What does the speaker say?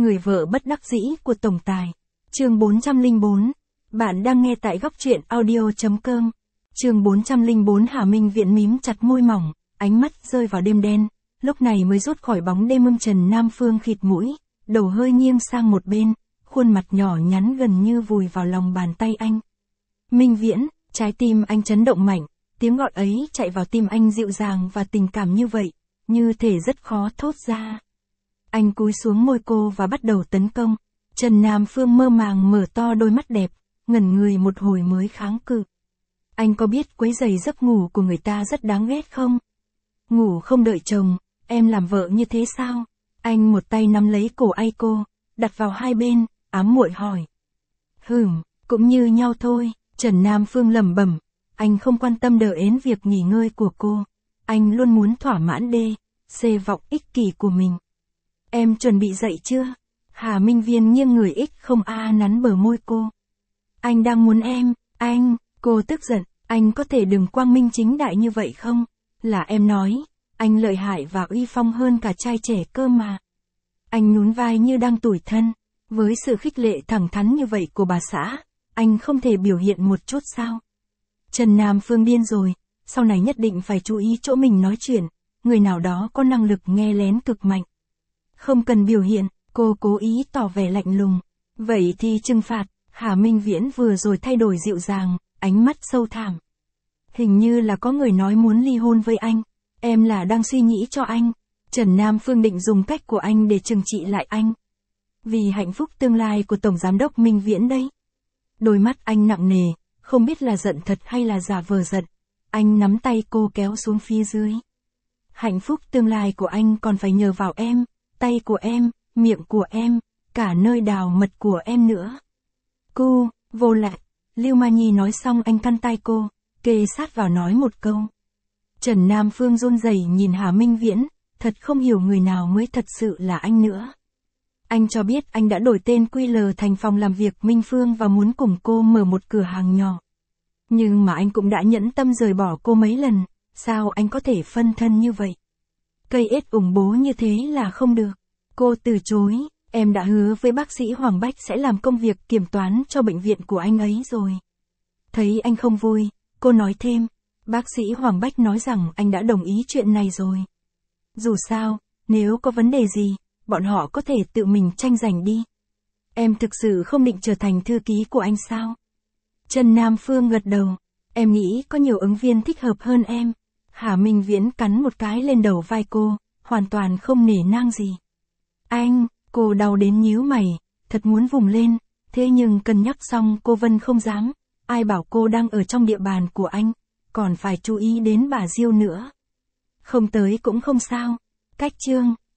Người vợ bất đắc dĩ của tổng tài. Chương 404. Bạn đang nghe tại góc truyện audio.com. Chương 404. Hà Minh Viễn mím chặt môi mỏng, ánh mắt rơi vào đêm đen, lúc này mới rút khỏi bóng đêm. Trần Nam Phương khịt mũi, đầu hơi nghiêng sang một bên, khuôn mặt nhỏ nhắn gần như vùi vào lòng bàn tay anh. Minh Viễn, trái tim anh chấn động mạnh, tiếng gọi ấy chạy vào tim anh dịu dàng và tình cảm như vậy, như thể rất khó thốt ra. Anh cúi xuống môi cô và bắt đầu tấn công. Trần Nam Phương mơ màng mở to đôi mắt đẹp, ngẩn người một hồi mới kháng cự. Anh có biết quấy rầy giấc ngủ của người ta rất đáng ghét không? Ngủ không đợi chồng, em làm vợ như thế sao? Anh một tay nắm lấy cổ ai cô, đặt vào hai bên, ám muội hỏi. Cũng như nhau thôi, Trần Nam Phương lẩm bẩm. Anh không quan tâm đến việc nghỉ ngơi của cô. Anh luôn muốn thỏa mãn vọng ích kỷ của mình. Em chuẩn bị dậy chưa? Hà Minh Viễn nghiêng người không nắn bờ môi cô. Anh đang muốn em, cô tức giận, anh có thể đừng quang minh chính đại như vậy không? Là em nói, anh lợi hại và uy phong hơn cả trai trẻ cơ mà. Anh nhún vai như đang tủi thân, với sự khích lệ thẳng thắn như vậy của bà xã, anh không thể biểu hiện một chút sao? Trần Nam Phương điên rồi, sau này nhất định phải chú ý chỗ mình nói chuyện, người nào đó có năng lực nghe lén cực mạnh. Không cần biểu hiện, cô cố ý tỏ vẻ lạnh lùng. Vậy thì trừng phạt. Hà Minh Viễn vừa rồi thay đổi dịu dàng, ánh mắt sâu thẳm. Hình như là có người nói muốn ly hôn với anh. Em là đang suy nghĩ cho anh. Trần Nam Phương định dùng cách của anh để trừng trị lại anh. Vì hạnh phúc tương lai của Tổng Giám đốc Minh Viễn đây. Đôi mắt anh nặng nề, không biết là giận thật hay là giả vờ giận. Anh nắm tay cô kéo xuống phía dưới. Hạnh phúc tương lai của anh còn phải nhờ vào em, tay của em, miệng của em, cả nơi đào mật của em nữa. Cô, vô lại. Lưu Ma Nhi nói xong anh căn tay cô, kề sát vào nói một câu. Trần Nam Phương run rẩy nhìn Hà Minh Viễn, thật không hiểu người nào mới thật sự là anh nữa. Anh cho biết anh đã đổi tên QL thành phòng làm việc Minh Phương và muốn cùng cô mở một cửa hàng nhỏ. Nhưng mà anh cũng đã nhẫn tâm rời bỏ cô mấy lần, sao anh có thể phân thân như vậy? Cây ết ủng bố như thế là không được. Cô từ chối, em đã hứa với bác sĩ Hoàng Bách sẽ làm công việc kiểm toán cho bệnh viện của anh ấy rồi. Thấy anh không vui, cô nói thêm, bác sĩ Hoàng Bách nói rằng anh đã đồng ý chuyện này rồi. Dù sao, nếu có vấn đề gì, bọn họ có thể tự mình tranh giành đi. Em thực sự không định trở thành thư ký của anh sao? Trần Nam Phương gật đầu, em nghĩ có nhiều ứng viên thích hợp hơn em. Hà Minh Viễn cắn một cái lên đầu vai cô, hoàn toàn không nể nang gì. Anh, cô đau đến nhíu mày, thật muốn vùng lên, thế nhưng cân nhắc xong cô Vân không dám, ai bảo cô đang ở trong địa bàn của anh, còn phải chú ý đến bà Diêu nữa. Không tới cũng không sao, cách chương.